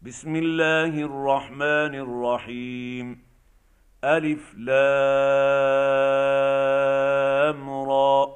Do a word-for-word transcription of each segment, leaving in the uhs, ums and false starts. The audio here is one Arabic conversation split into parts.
بسم الله الرحمن الرحيم. ألف لام را.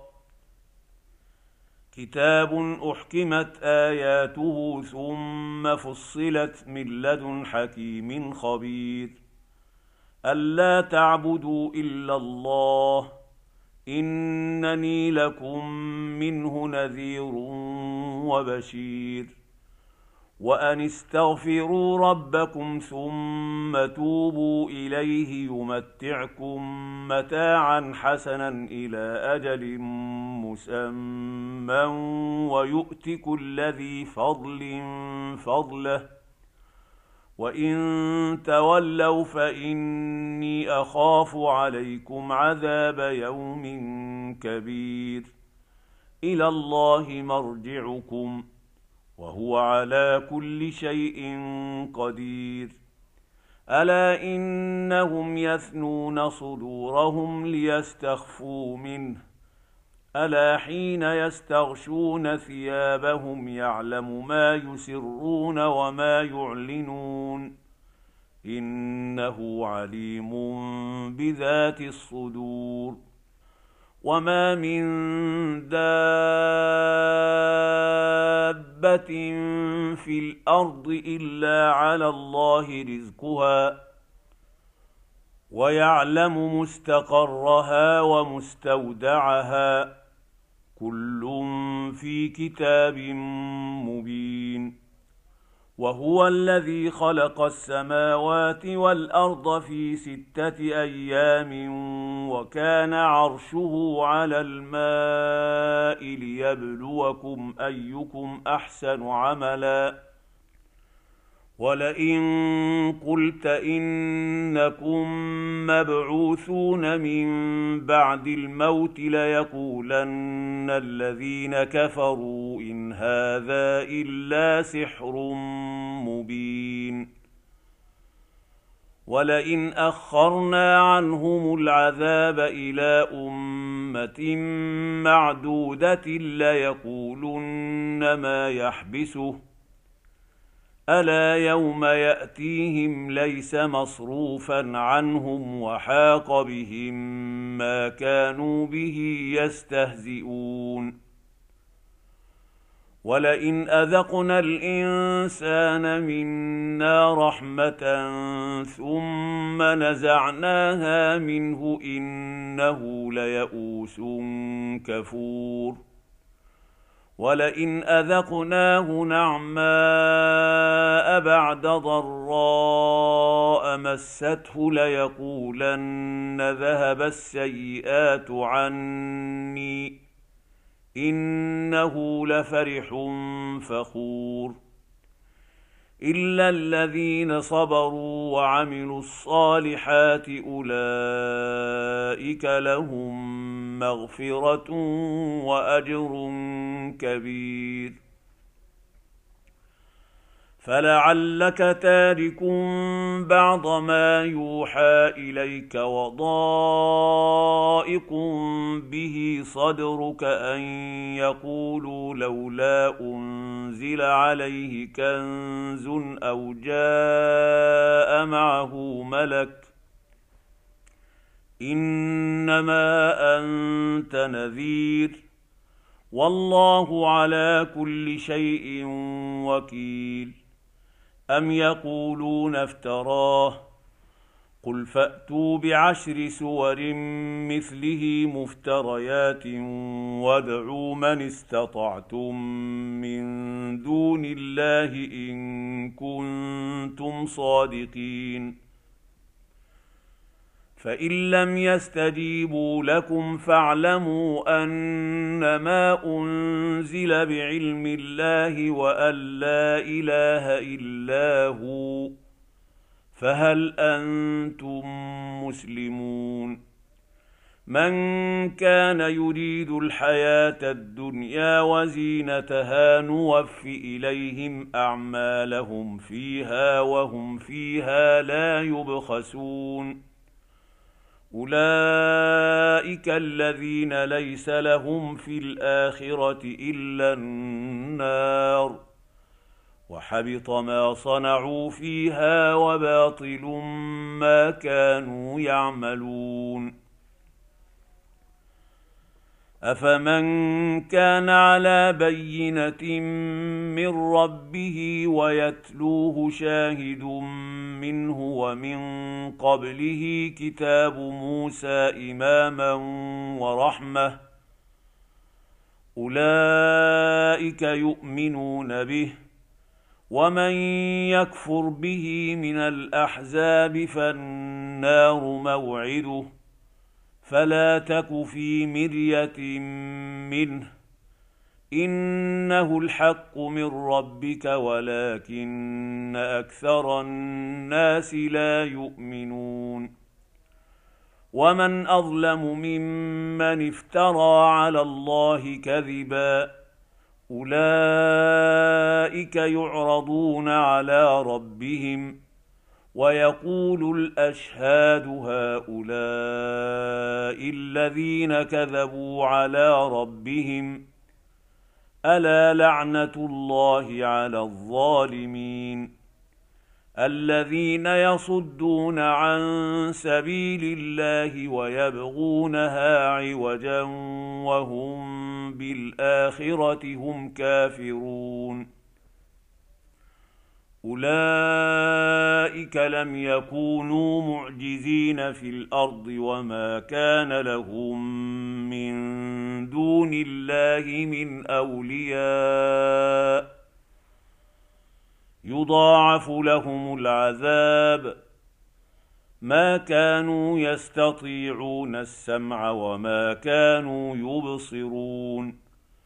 كتاب أحكمت آياته ثم فصلت من لدن حكيم خبير. ألا تعبدوا إلا الله إنني لكم منه نذير وبشير. وأن استغفروا ربكم ثم توبوا إليه يمتعكم متاعا حسنا إلى أجل مسمى ويؤت كل ذي فضل فضله وإن تولوا فإني أخاف عليكم عذاب يوم كبير. إلى الله مرجعكم وهو على كل شيء قدير. ألا إنهم يثنون صدورهم ليستخفوا منه ألا حين يستغشون ثيابهم يعلم ما يسرون وما يعلنون إنه عليم بذات الصدور. وما من دابة في الأرض إلا على الله رزقها ويعلم مستقرها ومستودعها كل في كتاب مبين. وهو الذي خلق السماوات والأرض في ستة أيام وكان عرشه على الماء ليبلوكم أيكم أحسن عملا. ولئن قلت إنكم مبعوثون من بعد الموت ليقولن الذين كفروا إن هذا إلا سحر مبين. ولئن أخرنا عنهم العذاب إلى أمة معدودة ليقولن ما يحبسه ألا يوم يأتيهم ليس مصروفا عنهم وحاق بهم ما كانوا به يستهزئون. ولئن أذقنا الإنسان منا رحمة ثم نزعناها منه إنه ليئوس كفور. ولئن أذقناه نعماء بعد ضراء مسته ليقولن ذهب السيئات عني إنه لفرح فخور. إلا الذين صبروا وعملوا الصالحات أولئك لهم مغفرة وأجر كبير. فلعلك تارك بعض ما يوحى إليك وضائق به صدرك أن يقولوا لولا أنزل عليه كنز أو جاء معه ملك إنما أنت نذير والله على كل شيء وكيل. أم يقولون افتراه قل فأتوا بعشر سور مثله مفتريات وادعوا من استطعتم من دون الله إن كنتم صادقين. فإن لم يستجيبوا لكم فاعلموا أنما أنزل بعلم الله وأن لا إله إلا هو فهل أنتم مسلمون. من كان يريد الحياة الدنيا وزينتها نوف إليهم أعمالهم فيها وهم فيها لا يبخسون. أولئك الذين ليس لهم في الآخرة إلا النار وحبط ما صنعوا فيها وباطل ما كانوا يعملون. أفمن كان على بينة من ربه ويتلوه شاهد منه ومن قبله كتاب موسى إماما ورحمة أولئك يؤمنون به، ومن يكفر به من الأحزاب فالنار موعده، فلا تك في مرية منه، إنه الحق من ربك ولكن أكثر الناس لا يؤمنون. ومن أظلم ممن افترى على الله كذبا، أولئك يعرضون على ربهم ويقول الأشهاد هؤلاء الذين كذبوا على ربهم، ألا لعنة الله على الظالمين الذين يصدون عن سبيل الله ويبغونها عوجا وهم بالآخرة هم كافرون. أولئك لم يكونوا معجزين في الأرض وما كان لهم من دون الله من أولياء، يضاعف لهم العذاب، ما كانوا يستطيعون السمع وما كانوا يبصرون.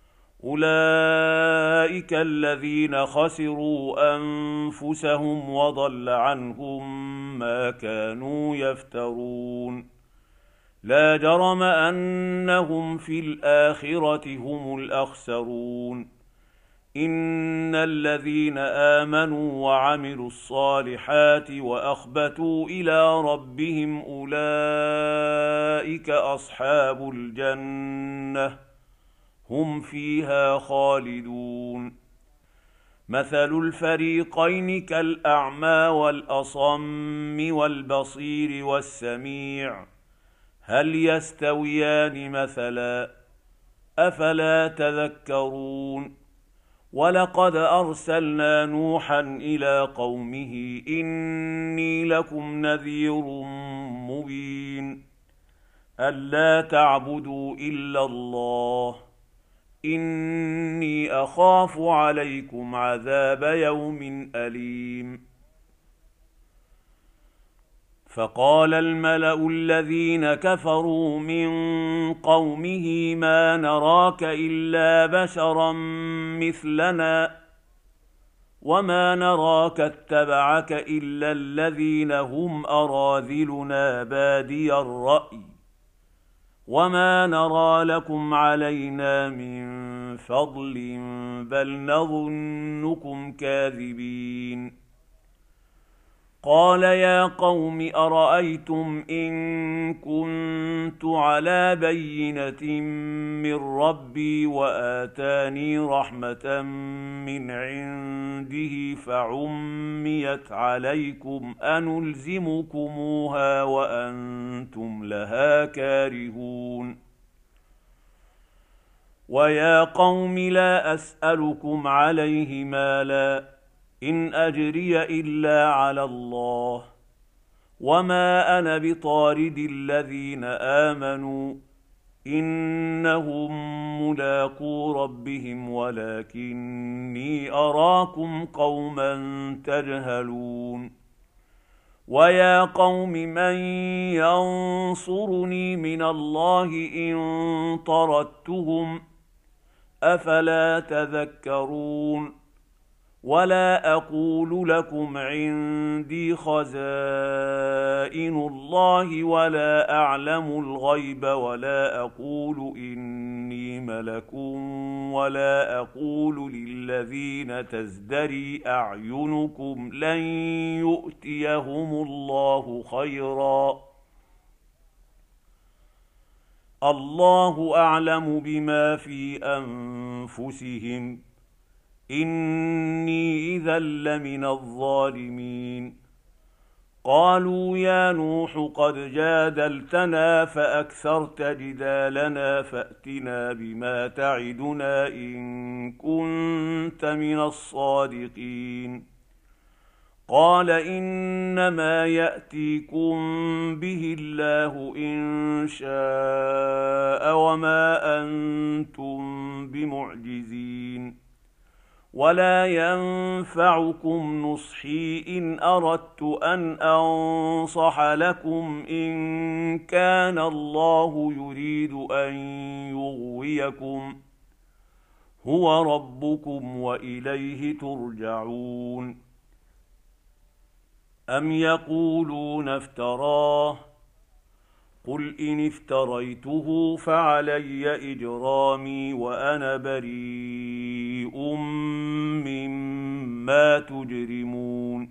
أولئك الذين خسروا أنفسهم وضل عنهم ما كانوا يفترون. لا جرم أنهم في الآخرة هم الأخسرون. إن الذين آمنوا وعملوا الصالحات وأخبتوا إلى ربهم أولئك أصحاب الجنة هم فيها خالدون. مثل الفريقين كالأعمى والأصم والبصير والسميع، هل يستويان مثلا؟ أفلا تذكرون. ولقد أرسلنا نوحا إلى قومه إني لكم نذير مبين ألا تعبدوا إلا الله إني أخاف عليكم عذاب يوم أليم. فقال الملأ الذين كفروا من قومه ما نراك إلا بشرا مثلنا وما نراك اتبعك إلا الذين هم أراذلنا بادي الرأي وما نرى لكم علينا من فضل بل نظنكم كاذبين. قال يا قوم أرأيتم إن كنت على بينة من ربي وآتاني رحمة من عنده فعميت عليكم أنلزمكموها وأنتم لها كارهون. ويا قوم لا أسألكم عليه مالا إن أجري إلا على الله وما أنا بطارد الذين آمنوا إنهم ملاقو ربهم ولكني أراكم قوما تجهلون. ويا قوم من ينصرني من الله إن طردتهم أفلا تذكرون. ولا أقول لكم عندي خزائن الله ولا أعلم الغيب ولا أقول إني ملك ولا أقول للذين تزدري أعينكم لن يؤتيهم الله خيرا الله أعلم بما في أنفسهم إني إذا لمن الظالمين. قالوا يا نوح قد جادلتنا فأكثرت جدالنا فأتنا بما تعدنا إن كنت من الصادقين. قال إنما يأتيكم به الله إن شاء وما أنتم بمعجزين. ولا ينفعكم نصحي إن أردت أن أنصح لكم إن كان الله يريد أن يغويكم هو ربكم وإليه ترجعون. أم يقولون افتراه قل إن افتريته فعلي إجرامي وأنا بريء مما تجرمون.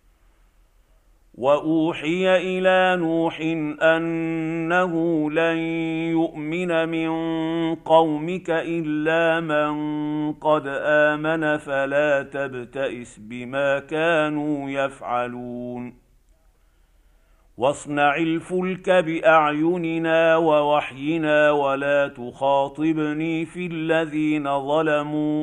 وأوحي إلى نوح أنه لن يؤمن من قومك إلا من قد آمن فلا تبتئس بما كانوا يفعلون. واصنع الفلك بأعيننا ووحينا ولا تخاطبني في الذين ظلموا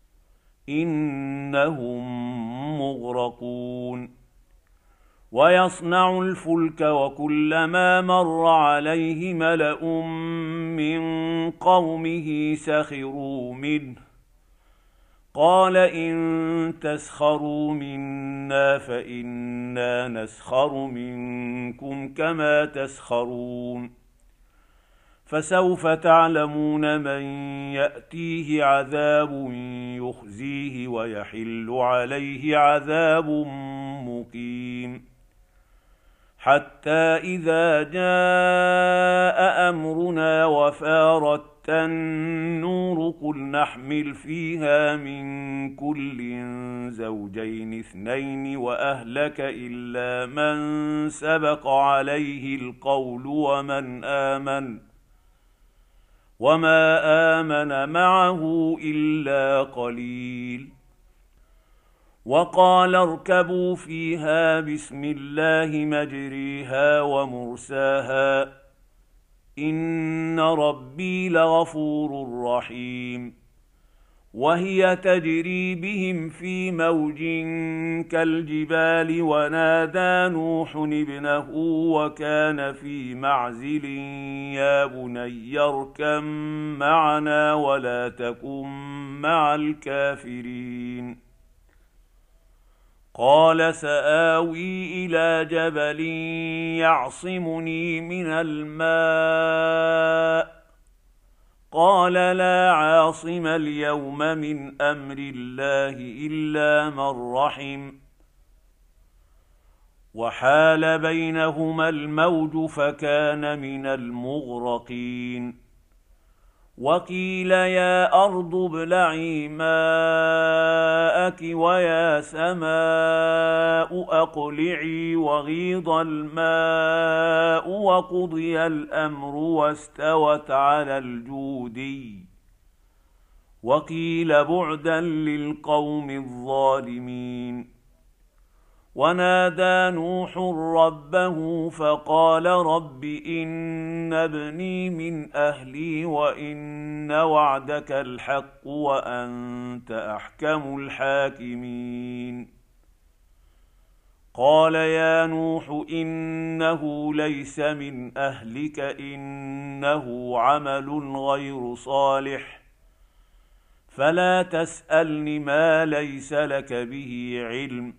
إنهم مغرقون. ويصنع الفلك وكلما مر عليه ملأ من قومه سخروا منه قال إن تسخروا منا فإنا نسخر منكم كما تسخرون. فسوف تعلمون من يأتيه عذاب يخزيه ويحل عليه عذاب مقيم. حتى إذا جاء أمرنا وفارت النور قل نحمل فيها من كل زوجين اثنين وأهلك إلا من سبق عليه القول ومن آمن وما آمن معه إلا قليل. وقال اركبوا فيها بسم الله مجريها ومرساها إن ربي لغفور رحيم. وهي تجري بهم في موج كالجبال ونادى نوح ابنه وكان في معزل يا بني اركب معنا ولا تكن مع الكافرين. قال سآوي إلى جبل يعصمني من الماء قال لا عاصم اليوم من أمر الله إلا من رحم وحال بينهما الموج فكان من المغرقين. وقيل يا أرض ابلعي ماءك ويا سماء أقلعي وغيض الماء وقضي الأمر واستوت على الجودي. وقيل بعدا للقوم الظالمين. ونادى نوح ربه فقال رب إن ابني من أهلي وإن وعدك الحق وأنت أحكم الحاكمين. قال يا نوح إنه ليس من أهلك إنه عمل غير صالح فلا تسألني ما ليس لك به علم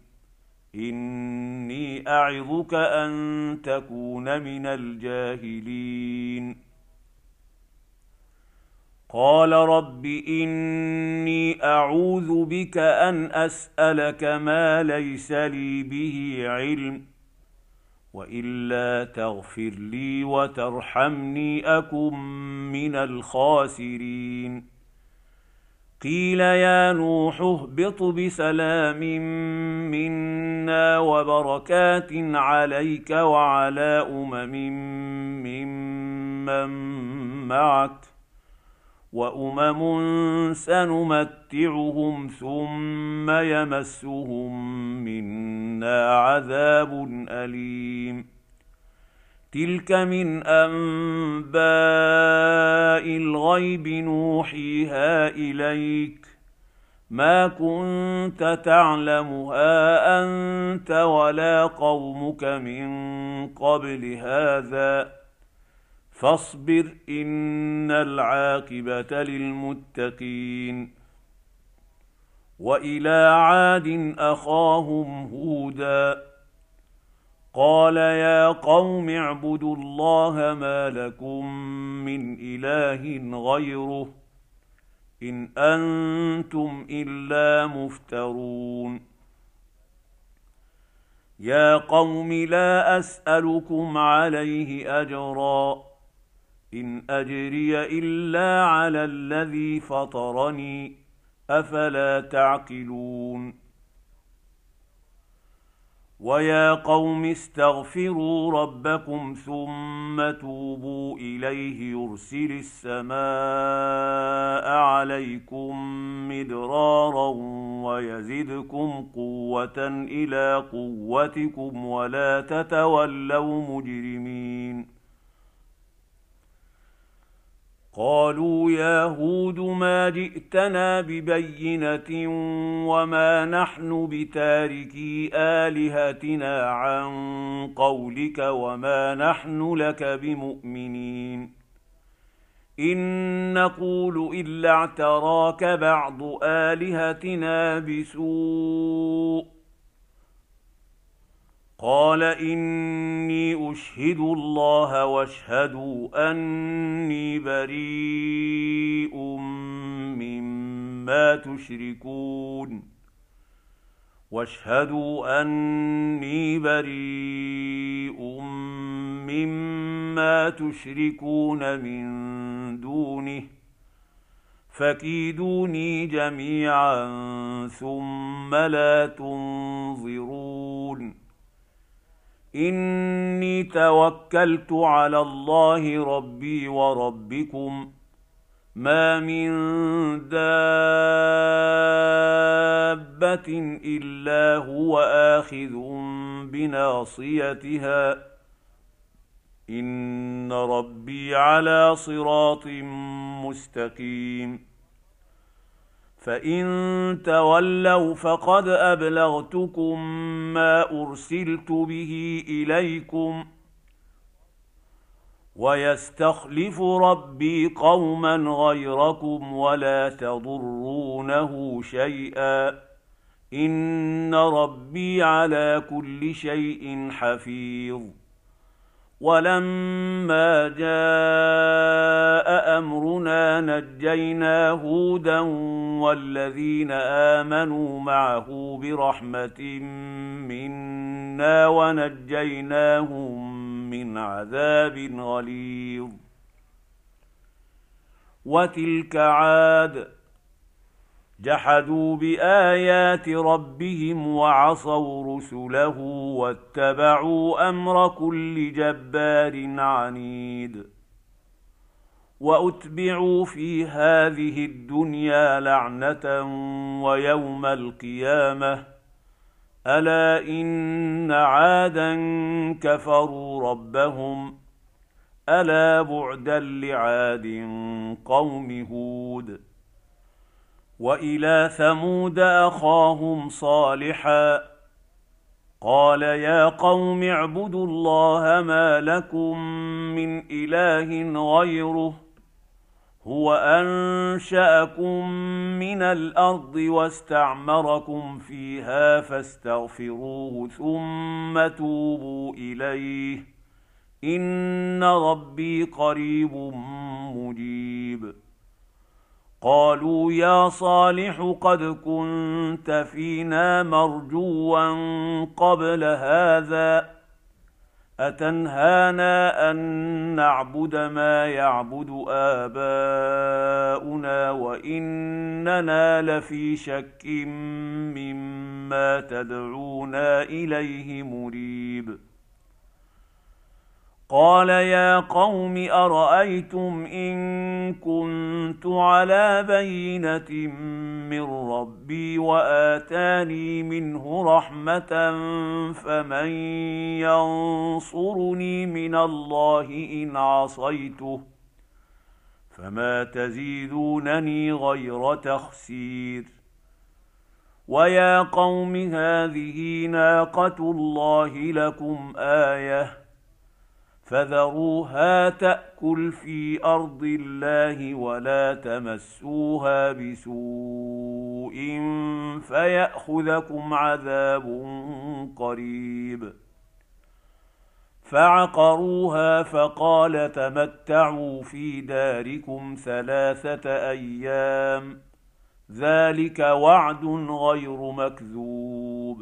إني أعظك أن تكون من الجاهلين. قال رب إني أعوذ بك أن أسألك ما ليس لي به علم وإلا تغفر لي وترحمني أكن من الخاسرين. قيل يا نوح اهبط بسلام منا وبركات عليك وعلى أمم ممن معك وامم سنمتعهم ثم يمسهم منا عذاب اليم. تلك من انباء الغيب نوحيها اليك ما كنت تعلمها انت ولا قومك من قبل هذا فاصبر ان العاقبه للمتقين. والى عاد اخاهم هودا قال يا قوم اعبدوا الله ما لكم من اله غيره ان انتم الا مفترون. يا قوم لا اسالكم عليه اجرا ان اجري الا على الذي فطرني افلا تعقلون. ويا قوم استغفروا ربكم ثم توبوا اليه يرسل السماء عليكم مدرارا ويزدكم قوه الى قوتكم ولا تتولوا مجرمين. قالوا يا هود ما جئتنا ببينه وما نحن بتاركي الهتنا عن قولك وما نحن لك بمؤمنين ان نقول الا اعتراك بعض الهتنا بسوء. قال اني اشهد الله واشهدوا اني بريء مما تشركون واشهدوا اني بريء مما تشركون من دونه فكيدوني جميعا ثم لا تنظرون. اني توكلت على الله ربي وربكم ما من دابه الا هو اخذ بناصيتها ان ربي على صراط مستقيم. فان تولوا فقد ابلغتكم ما ارسلت به اليكم ويستخلف ربي قوما غيركم ولا تضرونه شيئا ان ربي على كل شيء حفيظ. ولما جاء امرنا نجينا هودا والذين امنوا معه برحمه منا ونجيناهم من عذاب غليظ. وتلك عاد جحدوا بايات ربهم وعصوا رسله واتبعوا امر كل جبار عنيد. واتبعوا في هذه الدنيا لعنه ويوم القيامه الا ان عادا كفروا ربهم الا بعدا لعاد قوم هود. والى ثمود اخاهم صالحا قال يا قوم اعبدوا الله ما لكم من اله غيره هو انشاكم من الارض واستعمركم فيها فاستغفروه ثم توبوا اليه ان ربي قريب مجيب. قالوا يا صالح قد كنت فينا مرجوا قبل هذا اتنهانا ان نعبد ما يعبد اباؤنا واننا لفي شك مما تدعونا اليه مريب. قال يا قوم أرأيتم إن كنت على بينة من ربي وآتاني منه رحمة فمن ينصرني من الله إن عصيته فما تزيدونني غير تخسير ويا قوم هذه ناقة الله لكم آية فذروها تأكل في أرض الله ولا تمسوها بسوء فيأخذكم عذاب قريب فعقروها فقال تمتعوا في داركم ثلاثة أيام ذلك وعد غير مكذوب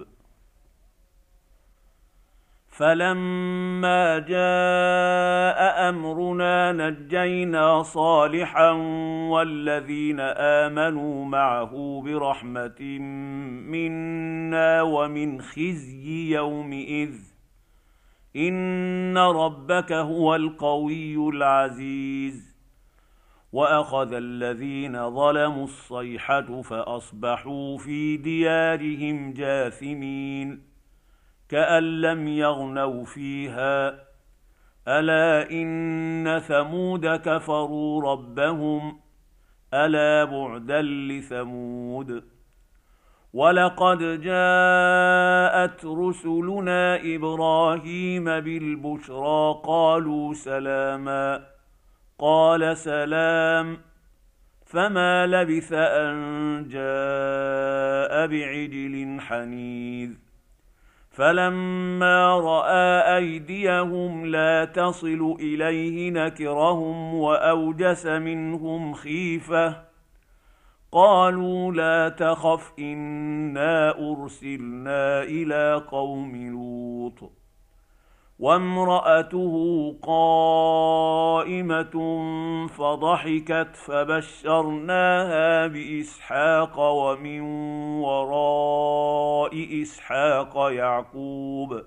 فلما جاء أمرنا نجينا صالحا والذين آمنوا معه برحمة منا ومن خزي يومئذ إن ربك هو القوي العزيز وأخذ الذين ظلموا الصيحة فأصبحوا في ديارهم جاثمين كأن لم يغنوا فيها ألا إن ثمود كفروا ربهم ألا بعدا لثمود ولقد جاءت رسلنا إبراهيم بالبشرى قالوا سلاما قال سلام فما لبث أن جاء بعجل حنيذ فلما رأى أيديهم لا تصل إليه نكرهم وأوجس منهم خيفة قالوا لا تخف إنا أرسلنا إلى قوم لوط وامرأته قائمة فضحكت فبشرناها بإسحاق ومن وراء إسحاق يعقوب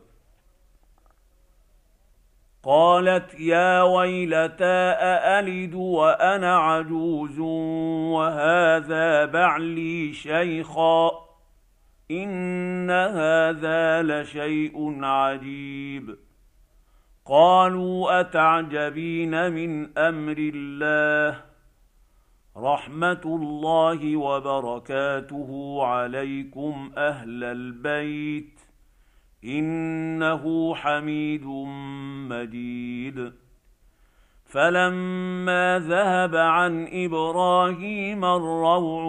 قالت يا ويلتى أألد وأنا عجوز وهذا بعلي شيخا إن هذا لشيء عجيب قالوا أتعجبين من أمر الله رحمة الله وبركاته عليكم أهل البيت إنه حميد مجيد فلما ذهب عن إبراهيم الروع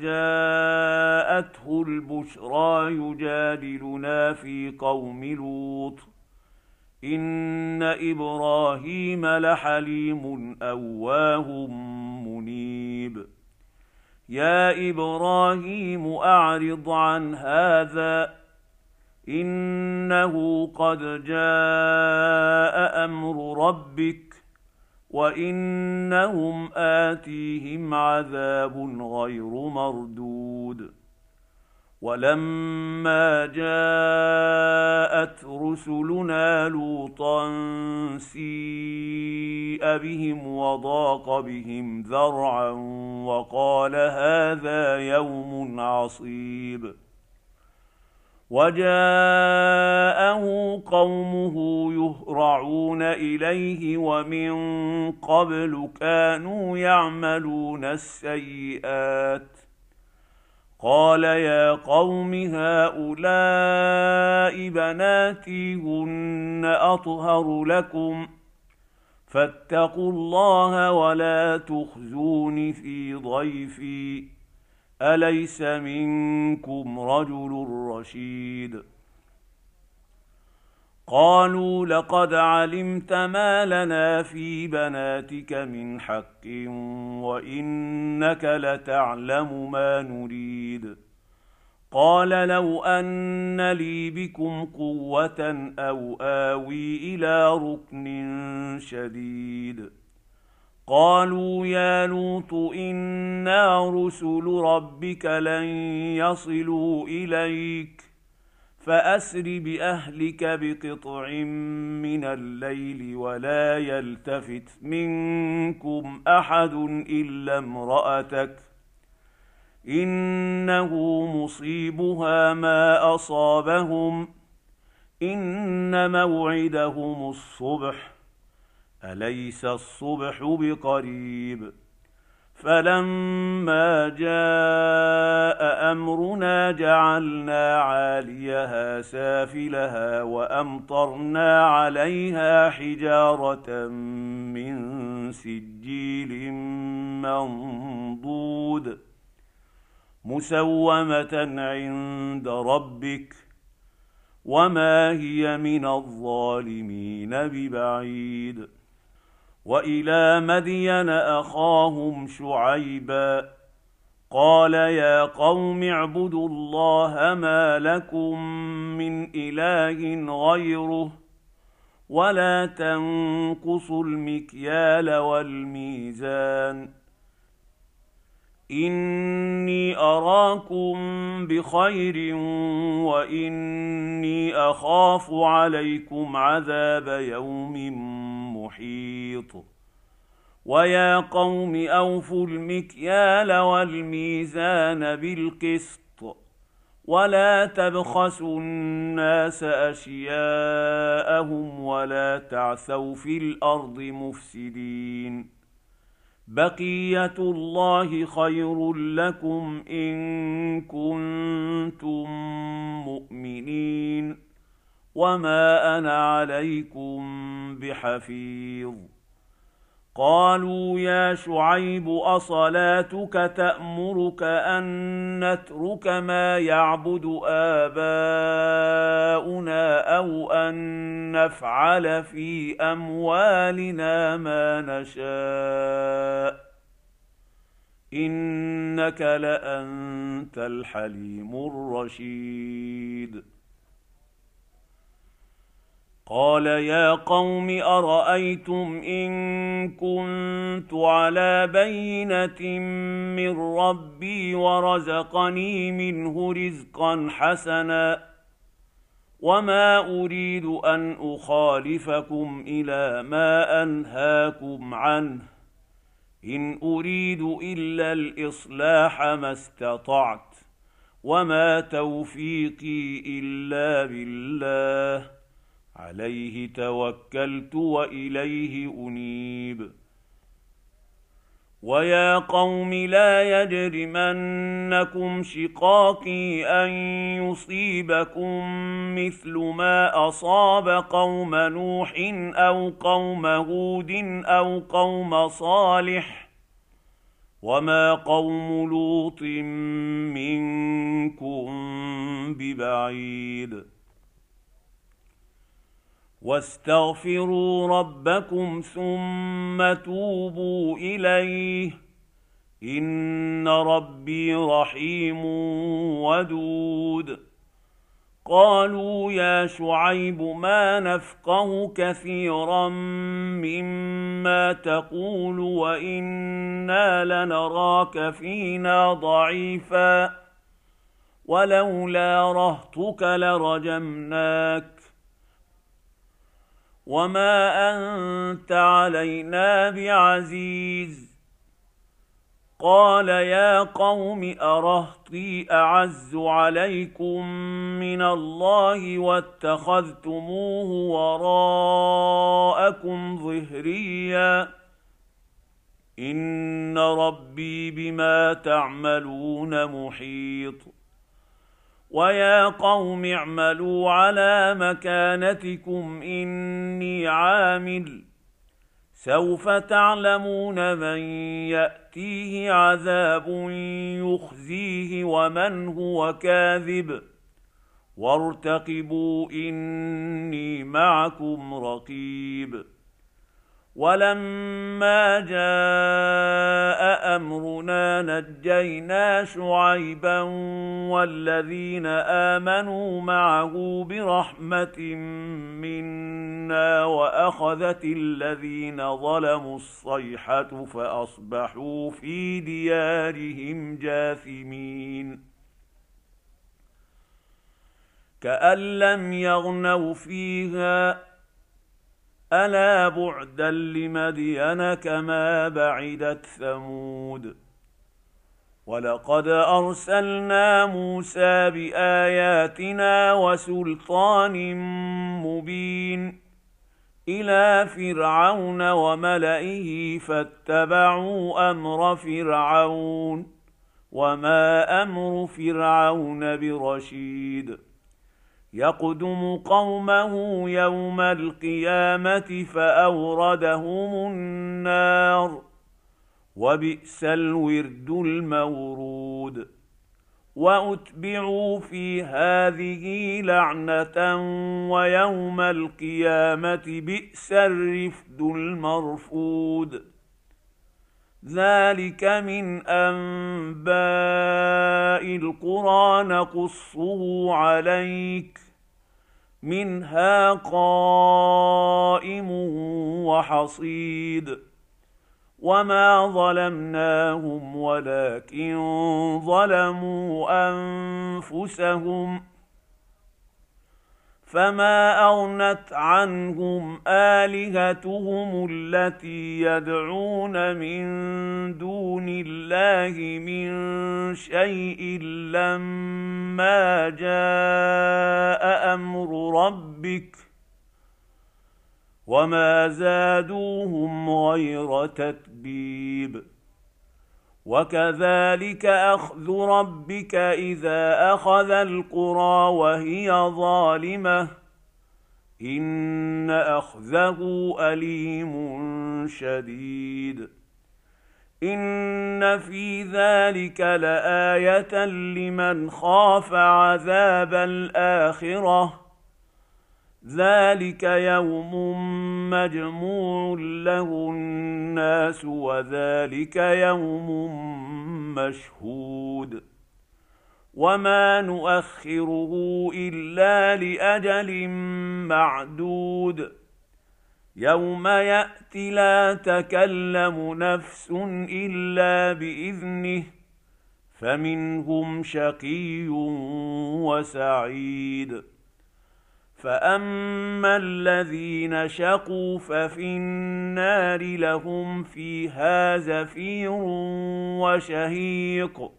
وجاءته البشرى يجادلنا في قوم لوط إن إبراهيم لحليم أواه منيب يا إبراهيم أعرض عن هذا إنه قد جاء أمر ربك وإنهم آتيهم عذاب غير مردود ولما جاءت رسلنا لوطا سيء بهم وضاق بهم ذرعا وقال هذا يوم عصيب وجاءه قومه يهرعون إليه ومن قبل كانوا يعملون السيئات قال يا قوم هؤلاء بناتي هن أطهر لكم فاتقوا الله ولا تخزون في ضيفي أليس منكم رجل رشيد قالوا لقد علمت ما لنا في بناتك من حق وإنك لتعلم ما نريد قال لو أن لي بكم قوة أو آوي إلى ركن شديد قالوا يا لوط إنا رسل ربك لن يصلوا إليك فأسر بأهلك بقطع من الليل ولا يلتفت منكم أحد إلا امرأتك إنه مصيبها ما أصابهم إن موعدهم الصبح أليس الصبح بقريب فلما جاء أمرنا جعلنا عاليها سافلها وأمطرنا عليها حجارة من سجيل منضود مسومة عند ربك وما هي من الظالمين ببعيد. وإلى مدين أخاهم شعيبا قال يا قوم اعبدوا الله ما لكم من إله غيره ولا تنقصوا المكيال والميزان إني أراكم بخير وإني أخاف عليكم عذاب يوم محيط. ويا قوم أوفوا المكيال والميزان بالقسط ولا تبخسوا الناس أشياءهم ولا تعثوا في الأرض مفسدين بقية الله خير لكم إن كنتم مؤمنين وما أنا عليكم بحفيظ. قالوا يا شعيب أصلاتك تأمرك أن نترك ما يعبد آباؤنا أو أن نفعل في أموالنا ما نشاء إنك لأنت الحليم الرشيد. قال يا قوم أرأيتم إن كنت على بينة من ربي ورزقني منه رزقا حسنا وما أريد أن أخالفكم إلى ما أنهاكم عنه إن أريد إلا الإصلاح ما استطعت وما توفيقي إلا بالله عليه توكلت وإليه أنيب. ويا قوم لا يجرمنكم شقاقي أن يصيبكم مثل ما أصاب قوم نوح أو قوم هود أو قوم صالح وما قوم لوط منكم ببعيد. واستغفروا ربكم ثم توبوا إليه إن ربي رحيم ودود. قالوا يا شعيب ما نفقه كثيرا مما تقول وإنا لنراك فينا ضعيفا ولولا رهطك لرجمناك وما أنت علينا بعزيز. قال يا قوم أرهطي أعز عليكم من الله واتخذتموه وراءكم ظهريا إن ربي بما تعملون محيط. ويا قوم اعملوا على مكانتكم إني عامل سوف تعلمون من يأتيه عذاب يخزيه ومن هو كاذب وارتقبوا إني معكم رقيب. ولما جاء أمرنا نجينا شعيبا والذين آمنوا معه برحمة منا وأخذت الذين ظلموا الصيحة فأصبحوا في ديارهم جاثمين. كأن لم يغنوا فيها ألا بعدا لمدين كما بعدت ثمود. ولقد أرسلنا موسى بآياتنا وسلطان مبين إلى فرعون وملئه فاتبعوا أمر فرعون وما أمر فرعون برشيد. يقدم قومه يوم القيامة فأوردهم النار وبئس الورد المورود. وأتبعوا في هذه لعنة ويوم القيامة بئس الرفد المرفود. ذلك من أنباء القرى نقصه عليك منها قائم وحصيد. وما ظلمناهم ولكن ظلموا أنفسهم فما أغنت عنهم آلهتهم التي يدعون من دون الله من شيء لما جاء أمر ربك وما زادوهم غير تتبيب. وكذلك أخذ ربك إذا أخذ القرى وهي ظالمة إن أخذه أليم شديد. إن في ذلك لآية لمن خاف عذاب الآخرة ذلك يوم مجموع له الناس وذلك يوم مشهود. وما نؤخره إلا لأجل معدود يوم يأتي لا تكلم نفس إلا بإذنه فمنهم شقي وسعيد. فأما الذين شقوا ففي النار لهم فيها زفير وشهيق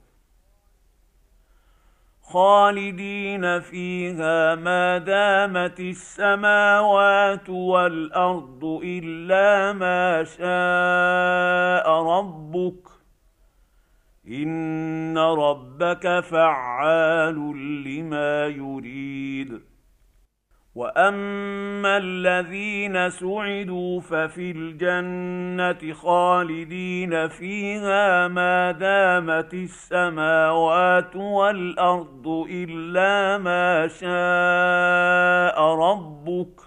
خالدين فيها ما دامت السماوات والأرض إلا ما شاء ربك إن ربك فعال لما يريد. وأما الذين سعدوا ففي الجنة خالدين فيها ما دامت السماوات والأرض إلا ما شاء ربك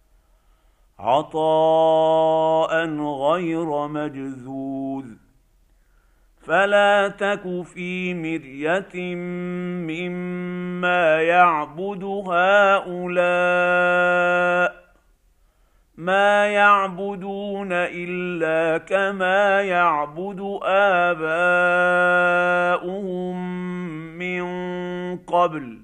عطاء غير مجذوذ. فلا تك في مرية مما يعبد هؤلاء ما يعبدون إلا كما يعبد آباؤهم من قبل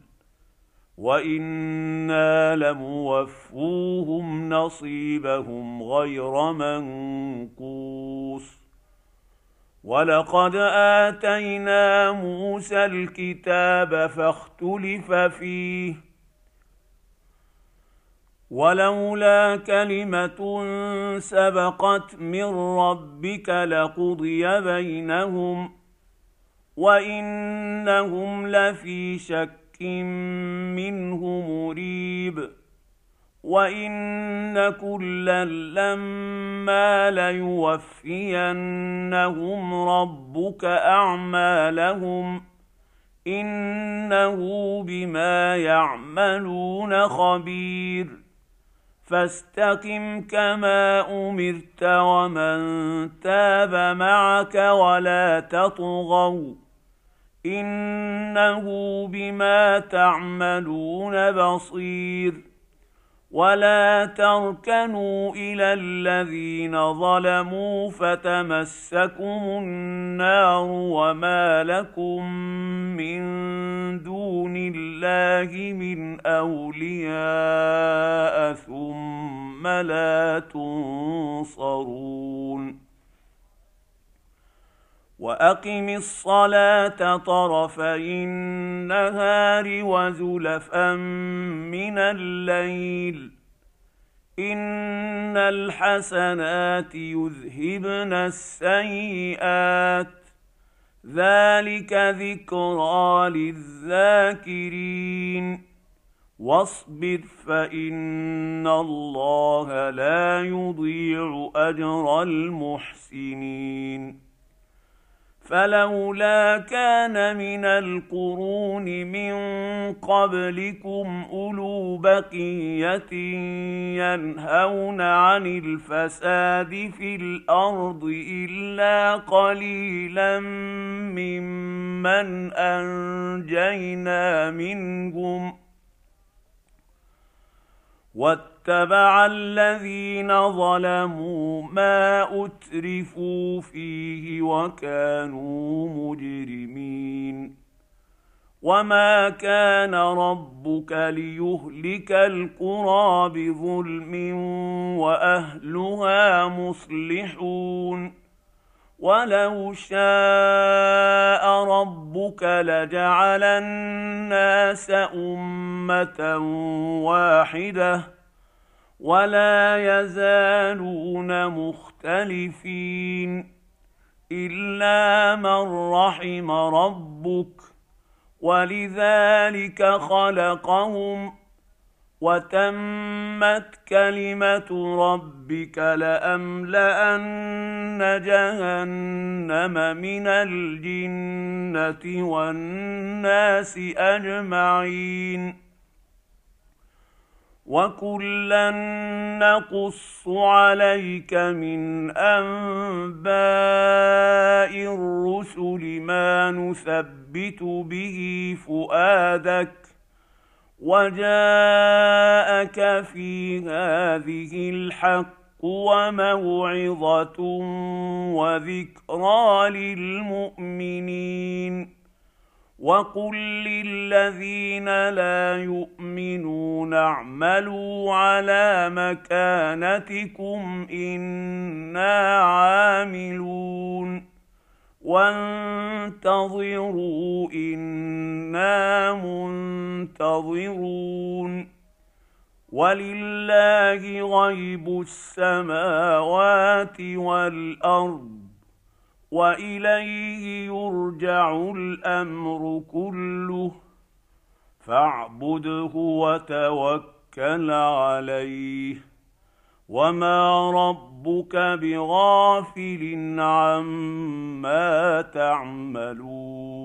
وإنا لموفوهم نصيبهم غير منقوص. ولقد آتينا موسى الكتاب فاختلف فيه ولولا كلمة سبقت من ربك لقضي بينهم وإنهم لفي شك منه مريب. وإن كلا لما ليوفينهم ربك أعمالهم إنه بما يعملون خبير. فاستقم كما أمرت ومن تاب معك ولا تطغوا إنه بما تعملون بصير. ولا تركنوا إلى الذين ظلموا فتمسكم النار وما لكم من دون الله من أولياء ثم لا تنصرون وأقم الصلاة طرفي النهار وزلفا من الليل إن الحسنات يذهبن السيئات ذلك ذكرى للذاكرين واصبر فإن الله لا يضيع أجر المحسنين فلولا كان من القرون من قبلكم أولو بقية ينهون عن الفساد في الأرض إلا قليلا ممن أنجينا منهم واتبع الذين ظلموا ما أترفوا فيه وكانوا مجرمين وما كان ربك ليهلك القرى بظلم وأهلها مصلحون ولو شاء ربك لجعل الناس أمة واحدة ولا يزالون مختلفين إلا من رحم ربك ولذلك خلقهم وتمت كلمة ربك لأملأن جهنم من الجنة والناس أجمعين وكلا نقص عليك من أنباء الرسل ما نثبت به فؤادك وجاءك في هذه الحق وموعظة وذكرى للمؤمنين وقل للذين لا يؤمنون اعملوا على مكانتكم إنا عاملون وانتظروا إنا منتظرون ولله غيب السماوات والأرض وإليه يرجع الأمر كله فاعبده وتوكل عليه وما ربك بغافل عما تعملون